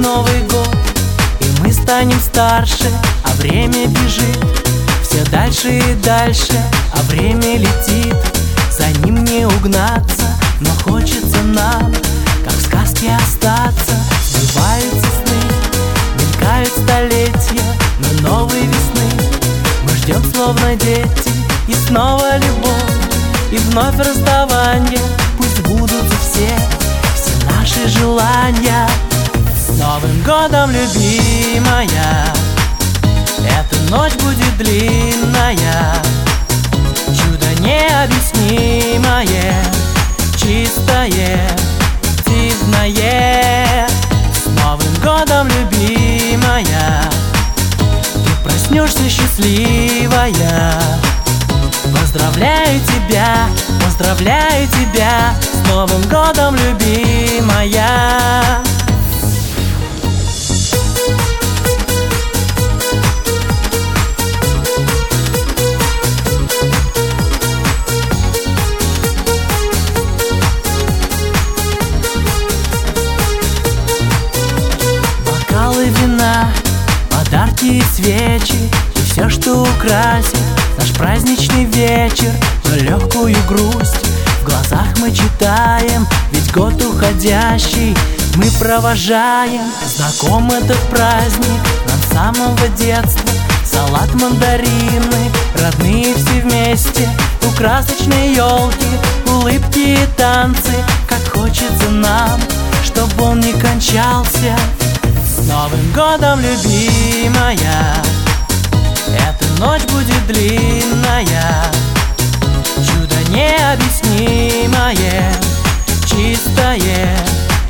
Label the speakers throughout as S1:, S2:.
S1: Новый год, и мы станем старше, а время бежит все дальше и дальше, а время летит, за ним не угнаться. Но хочется нам, как в сказке, остаться. Сбываются сны, мелькают столетия, но новой весны мы ждем словно дети. И снова любовь, и вновь расставание. Пусть сбудутся все наши желания. С Новым годом, любимая, эта ночь будет длинная, чудо необъяснимое, чистое, дивное. С Новым годом, любимая, ты проснешься счастливая. Поздравляю тебя, поздравляю тебя с Новым годом, любимая. Бокалы вина, подарки и свечи, и все, что украсит наш праздничный вечер. Но легкую грусть в глазах мы читаем, ведь год уходящий мы провожаем. Знаком этот праздник нам с самого детства. Салат, мандарины, родные все вместе, у красочной елки улыбки и танцы. Как хочется нам, чтобы он не кончался. С Новым годом, любимая, эта ночь будет длинная, чудо необъяснимое, чистое,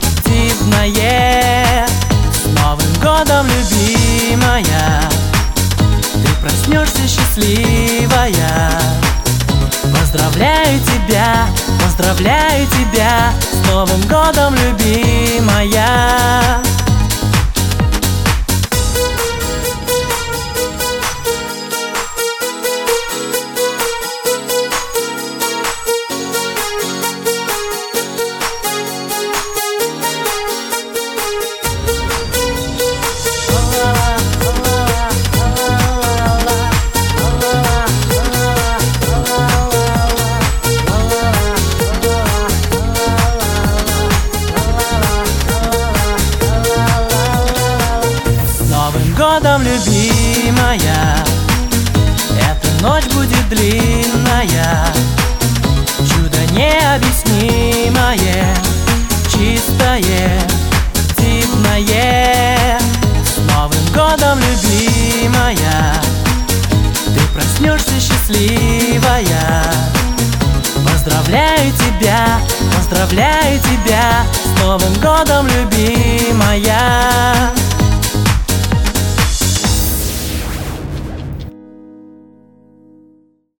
S1: дивное. С Новым годом, любимая, ты проснешься счастливая. Поздравляю тебя, поздравляю тебя с Новым годом, любимая. Годом, любимая, эта ночь будет длинная, чудо необъяснимое, чистое, дивное. С Новым годом, любимая, ты проснешься счастливая. Поздравляю тебя, поздравляю тебя с Новым годом, любимая.